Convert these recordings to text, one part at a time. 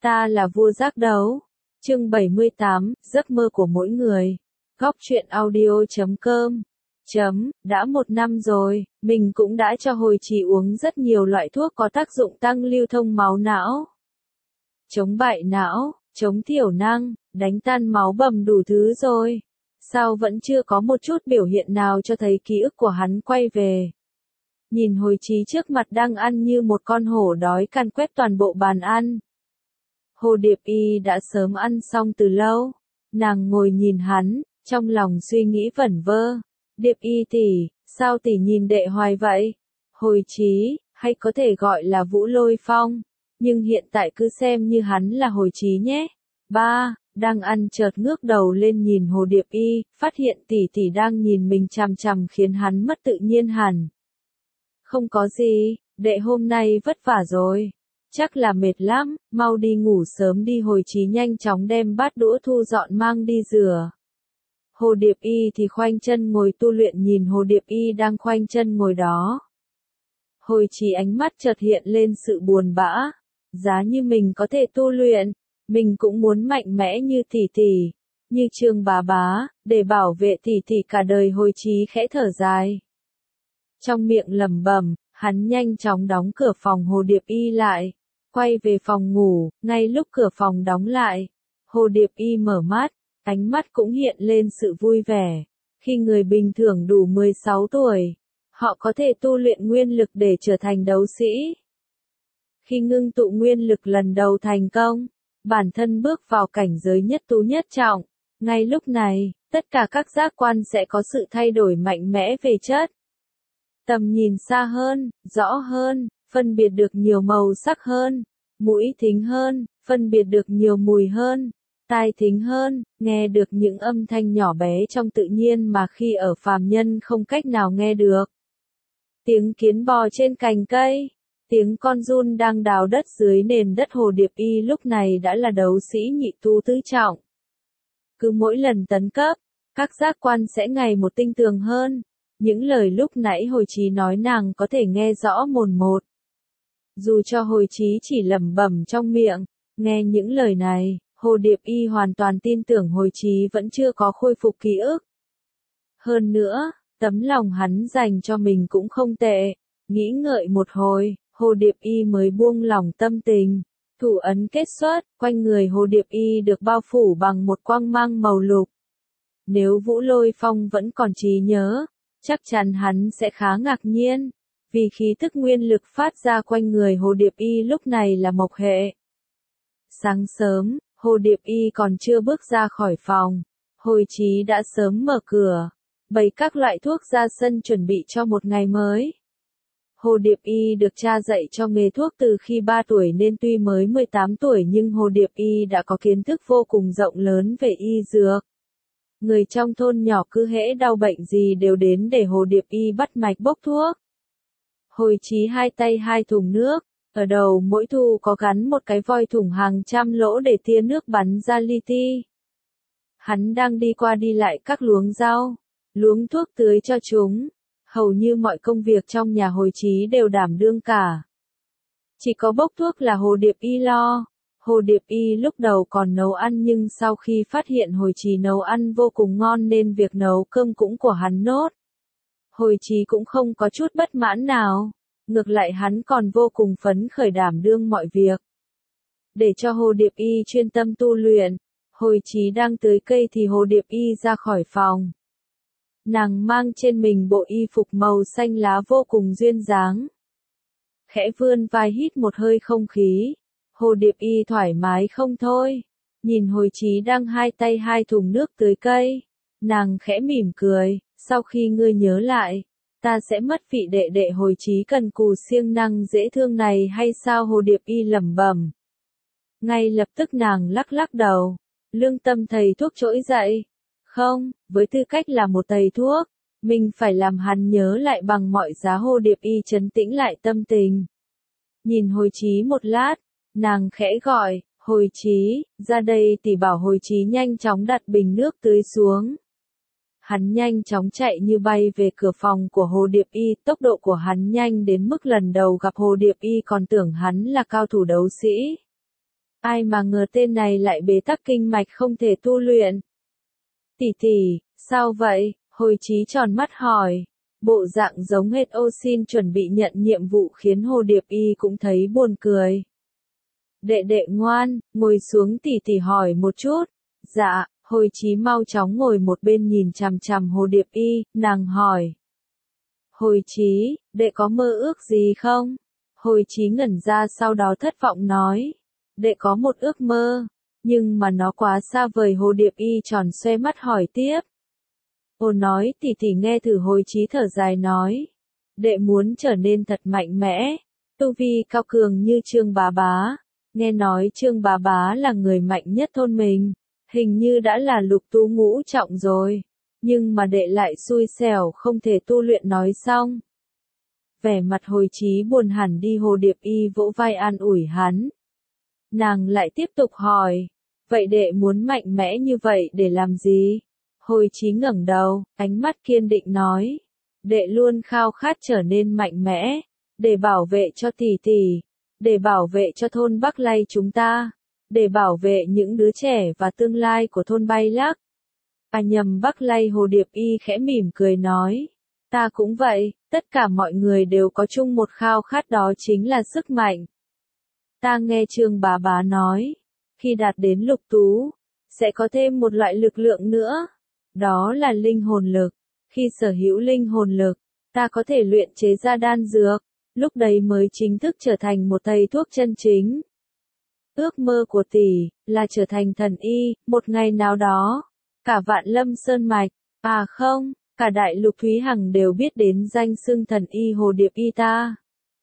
Ta là vua giác đấu. Chương 78, giấc mơ của mỗi người. Góc truyện audio.com. Đã 1 năm rồi, mình cũng đã cho hồi trì uống rất nhiều loại thuốc có tác dụng tăng lưu thông máu não, chống bại não, chống thiểu năng, đánh tan máu bầm đủ thứ rồi. Sao vẫn chưa có một chút biểu hiện nào cho thấy ký ức của hắn quay về. Nhìn hồi trì trước mặt đang ăn như một con hổ đói càn quét toàn bộ bàn ăn. Hồ Điệp Y đã sớm ăn xong từ lâu. Nàng ngồi nhìn hắn, trong lòng suy nghĩ vẩn vơ. Điệp Y tỷ, sao tỷ nhìn đệ hoài vậy? Hồi Chí, hay có thể gọi là Vũ Lôi Phong, nhưng hiện tại cứ xem như hắn là Hồi Chí nhé. Ba, đang ăn chợt ngước đầu lên nhìn Hồ Điệp Y, phát hiện tỷ tỷ đang nhìn mình chằm chằm khiến hắn mất tự nhiên hẳn. Không có gì, đệ hôm nay vất vả rồi. Chắc là mệt lắm, mau đi ngủ sớm đi. Hồi Chí nhanh chóng đem bát đũa thu dọn mang đi rửa. Hồ Điệp Y thì khoanh chân ngồi tu luyện nhìn Hồ Điệp Y đang khoanh chân ngồi đó. Hồi Chí ánh mắt chợt hiện lên sự buồn bã. Giá như mình có thể tu luyện, mình cũng muốn mạnh mẽ như tỷ tỷ, như Trương bá bá, để bảo vệ tỷ tỷ cả đời. Hồi Chí khẽ thở dài. Trong miệng lẩm bẩm, hắn nhanh chóng đóng cửa phòng Hồ Điệp Y lại. Quay về phòng ngủ, ngay lúc cửa phòng đóng lại, Hồ Điệp Y mở mắt, ánh mắt cũng hiện lên sự vui vẻ. Khi người bình thường đủ 16 tuổi, họ có thể tu luyện nguyên lực để trở thành đấu sĩ. Khi ngưng tụ nguyên lực lần đầu thành công, bản thân bước vào cảnh giới nhất tu nhất trọng. Ngay lúc này, tất cả các giác quan sẽ có sự thay đổi mạnh mẽ về chất. Tầm nhìn xa hơn, rõ hơn, phân biệt được nhiều màu sắc hơn, mũi thính hơn, phân biệt được nhiều mùi hơn, tai thính hơn, nghe được những âm thanh nhỏ bé trong tự nhiên mà khi ở phàm nhân không cách nào nghe được. Tiếng kiến bò trên cành cây, tiếng con giun đang đào đất dưới nền đất. Hồ Điệp Y lúc này đã là đấu sĩ nhị tu tứ trọng. Cứ mỗi lần tấn cấp, các giác quan sẽ ngày một tinh tường hơn. Những lời lúc nãy Hồi Chí nói nàng có thể nghe rõ mồn một. Dù cho Hồi Chí chỉ lẩm bẩm trong miệng, nghe những lời này, Hồ Điệp Y hoàn toàn tin tưởng Hồi Chí vẫn chưa có khôi phục ký ức. Hơn nữa, tấm lòng hắn dành cho mình cũng không tệ. Nghĩ ngợi một hồi, Hồ Điệp Y mới buông lòng tâm tình. Thủ ấn kết xuất, quanh người Hồ Điệp Y được bao phủ bằng một quang mang màu lục. Nếu Vũ Lôi Phong vẫn còn trí nhớ, chắc chắn hắn sẽ khá ngạc nhiên, vì khí thức nguyên lực phát ra quanh người Hồ Điệp Y lúc này là mộc hệ. Sáng sớm, Hồ Điệp Y còn chưa bước ra khỏi phòng, Hồi Chí đã sớm mở cửa, bày các loại thuốc ra sân chuẩn bị cho một ngày mới. Hồ Điệp Y được cha dạy cho nghề thuốc từ khi 3 tuổi nên tuy mới 18 tuổi nhưng Hồ Điệp Y đã có kiến thức vô cùng rộng lớn về y dược. Người trong thôn nhỏ cứ hễ đau bệnh gì đều đến để Hồ Điệp Y bắt mạch bốc thuốc. Hồi Chí hai tay 2 thùng nước, ở đầu mỗi thu có gắn một cái voi thủng hàng trăm lỗ để tia nước bắn ra li ti. Hắn đang đi qua đi lại các luống rau, luống thuốc tưới cho chúng. Hầu như mọi công việc trong nhà Hồi Chí đều đảm đương cả. Chỉ có bốc thuốc là Hồ Điệp Y lo. Hồ Điệp Y lúc đầu còn nấu ăn nhưng sau khi phát hiện Hồi Chí nấu ăn vô cùng ngon nên việc nấu cơm cũng của hắn nốt. Hồi Chí cũng không có chút bất mãn nào. Ngược lại hắn còn vô cùng phấn khởi đảm đương mọi việc. Để cho Hồ Điệp Y chuyên tâm tu luyện, Hồi Chí đang tưới cây thì Hồ Điệp Y ra khỏi phòng. Nàng mang trên mình bộ y phục màu xanh lá vô cùng duyên dáng. Khẽ vươn vai hít một hơi không khí. Hồ Điệp Y thoải mái không thôi. Nhìn Hồi Chí đang hai tay 2 thùng nước tưới cây. Nàng khẽ mỉm cười, sau khi ngươi nhớ lại, ta sẽ mất vị đệ đệ Hồi Chí cần cù siêng năng dễ thương này hay sao? Hồ Điệp Y lẩm bẩm. Ngay lập tức nàng lắc lắc đầu. Lương tâm thầy thuốc trỗi dậy. Không, với tư cách là một thầy thuốc, mình phải làm hắn nhớ lại bằng mọi giá. Hồ Điệp Y trấn tĩnh lại tâm tình. Nhìn Hồi Chí một lát, nàng khẽ gọi, Hồi Chí, ra đây. Tỷ bảo Hồi Chí nhanh chóng đặt bình nước tưới xuống. Hắn nhanh chóng chạy như bay về cửa phòng của Hồ Điệp Y, tốc độ của hắn nhanh đến mức lần đầu gặp Hồ Điệp Y còn tưởng hắn là cao thủ đấu sĩ. Ai mà ngờ tên này lại bế tắc kinh mạch không thể tu luyện. Tỷ tỷ, sao vậy? Hồi Chí tròn mắt hỏi. Bộ dạng giống hệt ô xin chuẩn bị nhận nhiệm vụ khiến Hồ Điệp Y cũng thấy buồn cười. Đệ đệ ngoan, ngồi xuống tỷ tỷ hỏi một chút. Dạ, Hồi Chí mau chóng ngồi một bên nhìn chằm chằm Hồ Điệp Y, nàng hỏi. Hồi Chí, đệ có mơ ước gì không? Hồi Chí ngẩn ra sau đó thất vọng nói. Đệ có một ước mơ, nhưng mà nó quá xa vời. Hồ Điệp Y tròn xoe mắt hỏi tiếp. Ô nói tỷ tỷ nghe thử. Hồi Chí thở dài nói. Đệ muốn trở nên thật mạnh mẽ, tu vi cao cường như Trương Bá Bá. Nghe nói Trương Bá Bá là người mạnh nhất thôn mình, hình như đã là lục tú ngũ trọng rồi. Nhưng mà đệ lại xui xẻo không thể tu luyện. Nói xong, vẻ mặt Hồi Chí buồn hẳn đi. Hồ Điệp Y vỗ vai an ủi hắn. Nàng lại tiếp tục hỏi, vậy đệ muốn mạnh mẽ như vậy để làm gì? Hồi Chí ngẩng đầu, ánh mắt kiên định nói, đệ luôn khao khát trở nên mạnh mẽ, để bảo vệ cho tỷ tỷ, để bảo vệ cho thôn Bắc Lay chúng ta, để bảo vệ những đứa trẻ và tương lai của thôn Bay Lắc. À nhầm, Bắc Lay. Hồ Điệp Y khẽ mỉm cười nói, ta cũng vậy, tất cả mọi người đều có chung một khao khát, đó chính là sức mạnh. Ta nghe Trương Bá Bá nói, khi đạt đến lục tú, sẽ có thêm một loại lực lượng nữa, đó là linh hồn lực. Khi sở hữu linh hồn lực, ta có thể luyện chế ra đan dược, lúc đấy mới chính thức trở thành một thầy thuốc chân chính. Ước mơ của tỷ là trở thành thần y, một ngày nào đó, cả Vạn Lâm Sơn Mạch, à không, cả đại lục Thúy Hằng đều biết đến danh xưng thần y Hồ Điệp Y ta.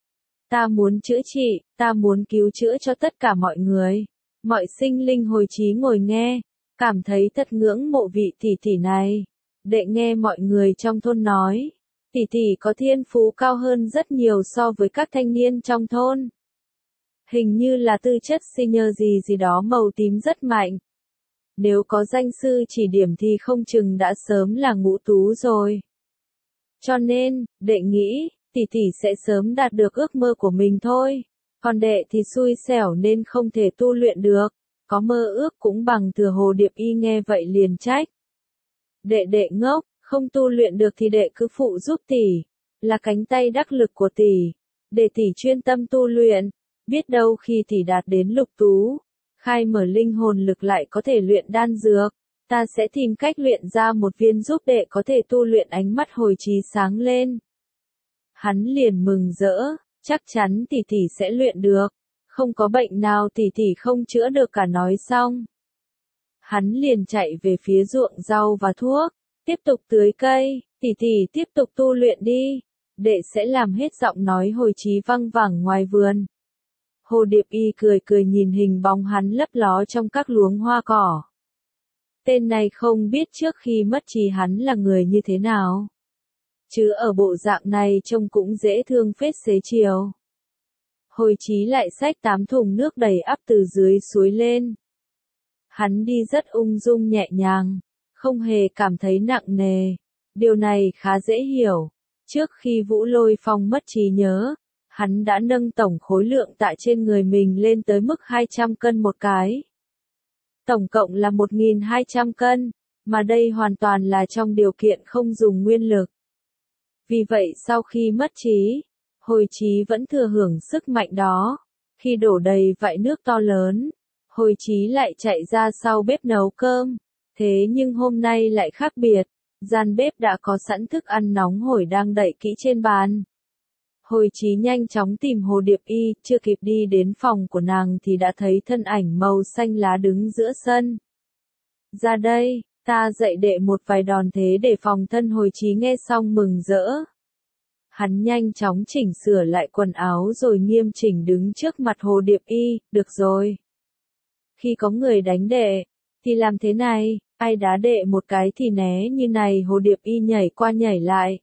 Ta muốn chữa trị, ta muốn cứu chữa cho tất cả mọi người, mọi sinh linh. Hồi Chí ngồi nghe, cảm thấy thật ngưỡng mộ vị tỷ tỷ này. Đệ nghe mọi người trong thôn nói, tỷ tỷ có thiên phú cao hơn rất nhiều so với các thanh niên trong thôn. Hình như là tư chất sinh nhơ gì đó màu tím rất mạnh. Nếu có danh sư chỉ điểm thì không chừng đã sớm là ngũ tú rồi. Cho nên, đệ nghĩ, tỷ tỷ sẽ sớm đạt được ước mơ của mình thôi. Còn đệ thì xui xẻo nên không thể tu luyện được. Có mơ ước cũng bằng thừa. Hồ Điệp Y nghe vậy liền trách. Đệ ngốc, không tu luyện được thì đệ cứ phụ giúp tỷ, là cánh tay đắc lực của tỷ, để tỷ chuyên tâm tu luyện, biết đâu khi tỷ đạt đến lục tú, khai mở linh hồn lực lại có thể luyện đan dược, ta sẽ tìm cách luyện ra một viên giúp đệ có thể tu luyện. Ánh mắt Hồi Chí sáng lên. Hắn liền mừng rỡ, chắc chắn tỷ tỷ sẽ luyện được, không có bệnh nào tỷ tỷ không chữa được cả. Nói xong, hắn liền chạy về phía ruộng rau và thuốc, tiếp tục tưới cây. Tỷ tỷ tiếp tục tu luyện đi, đệ sẽ làm hết. Giọng nói Hồi Chí văng vẳng ngoài vườn. Hồ Điệp Y cười cười nhìn hình bóng hắn lấp ló trong các luống hoa cỏ. Tên này không biết trước khi mất trí hắn là người như thế nào, chứ ở bộ dạng này trông cũng dễ thương phết xế chiều. Hồi Chí lại xách 8 thùng nước đầy ắp từ dưới suối lên. Hắn đi rất ung dung nhẹ nhàng, không hề cảm thấy nặng nề. Điều này khá dễ hiểu. Trước khi Vũ Lôi Phong mất trí nhớ, hắn đã nâng tổng khối lượng tạ trên người mình lên tới mức 200 cân một cái. Tổng cộng là 1.200 cân, mà đây hoàn toàn là trong điều kiện không dùng nguyên lực. Vì vậy sau khi mất trí, Hồi Chí vẫn thừa hưởng sức mạnh đó. Khi đổ đầy vại nước to lớn, Hồi Chí lại chạy ra sau bếp nấu cơm. Thế nhưng hôm nay lại khác biệt, gian bếp đã có sẵn thức ăn nóng hổi đang đậy kỹ trên bàn. Hồi Chí nhanh chóng tìm Hồ Điệp Y, chưa kịp đi đến phòng của nàng thì đã thấy thân ảnh màu xanh lá đứng giữa sân. Ra đây, ta dạy đệ một vài đòn thế để phòng thân. Hồi Chí nghe xong mừng rỡ. Hắn nhanh chóng chỉnh sửa lại quần áo rồi nghiêm chỉnh đứng trước mặt Hồ Điệp Y. Được rồi, khi có người đánh đệ, thì làm thế này, ai đá đệ một cái thì né như này. Hồ Điệp Y nhảy qua nhảy lại,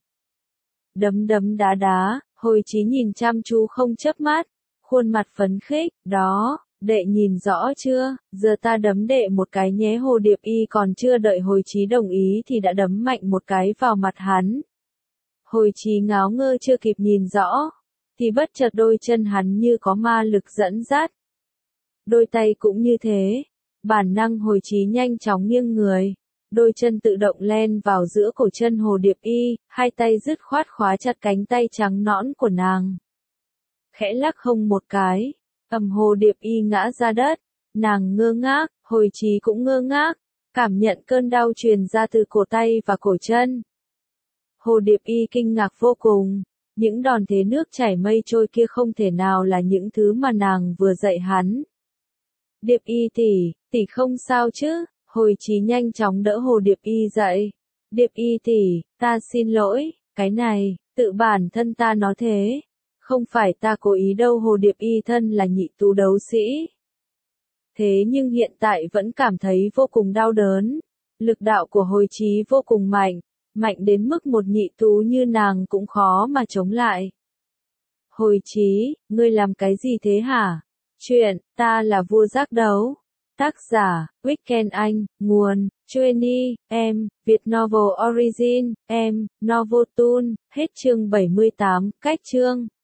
đấm đấm đá đá. Hồi Chí nhìn chăm chú không chớp mắt, khuôn mặt phấn khích. Đó, đệ nhìn rõ chưa, giờ ta đấm đệ một cái nhé. Hồ Điệp Y còn chưa đợi Hồi Chí đồng ý thì đã đấm mạnh một cái vào mặt hắn. Hồi Chí ngáo ngơ chưa kịp nhìn rõ, thì bất chợt đôi chân hắn như có ma lực dẫn dắt, Đôi tay cũng như thế. Bản năng hồi trí nhanh chóng nghiêng người. Đôi chân tự động len vào giữa cổ chân Hồ Điệp Y, hai tay dứt khoát khóa chặt cánh tay trắng nõn của nàng. Khẽ lắc hông một cái, Hồ Điệp Y ngã ra đất. Nàng ngơ ngác, hồi trí cũng ngơ ngác, cảm nhận cơn đau truyền ra từ cổ tay và cổ chân. Hồ Điệp Y kinh ngạc vô cùng, những đòn thế nước chảy mây trôi kia không thể nào là những thứ mà nàng vừa dạy hắn. Điệp Y tỷ không sao chứ? Hồi trí nhanh chóng đỡ Hồ Điệp Y dậy. Điệp Y tỷ, ta xin lỗi, cái này, tự bản thân ta nói thế. Không phải ta cố ý đâu. Hồ Điệp Y thân là nhị tú đấu sĩ. Thế nhưng hiện tại vẫn cảm thấy vô cùng đau đớn. Lực đạo của hồi trí vô cùng mạnh, mạnh đến mức một nhị tú như nàng cũng khó mà chống lại. Hồi trí, ngươi làm cái gì thế hả? Chuyện, ta là vua giác đấu. Tác giả, Weekend Anh, nguồn, Chueni, em, Việt Novel Origin, em, Novotoon, hết chương 78, cách chương.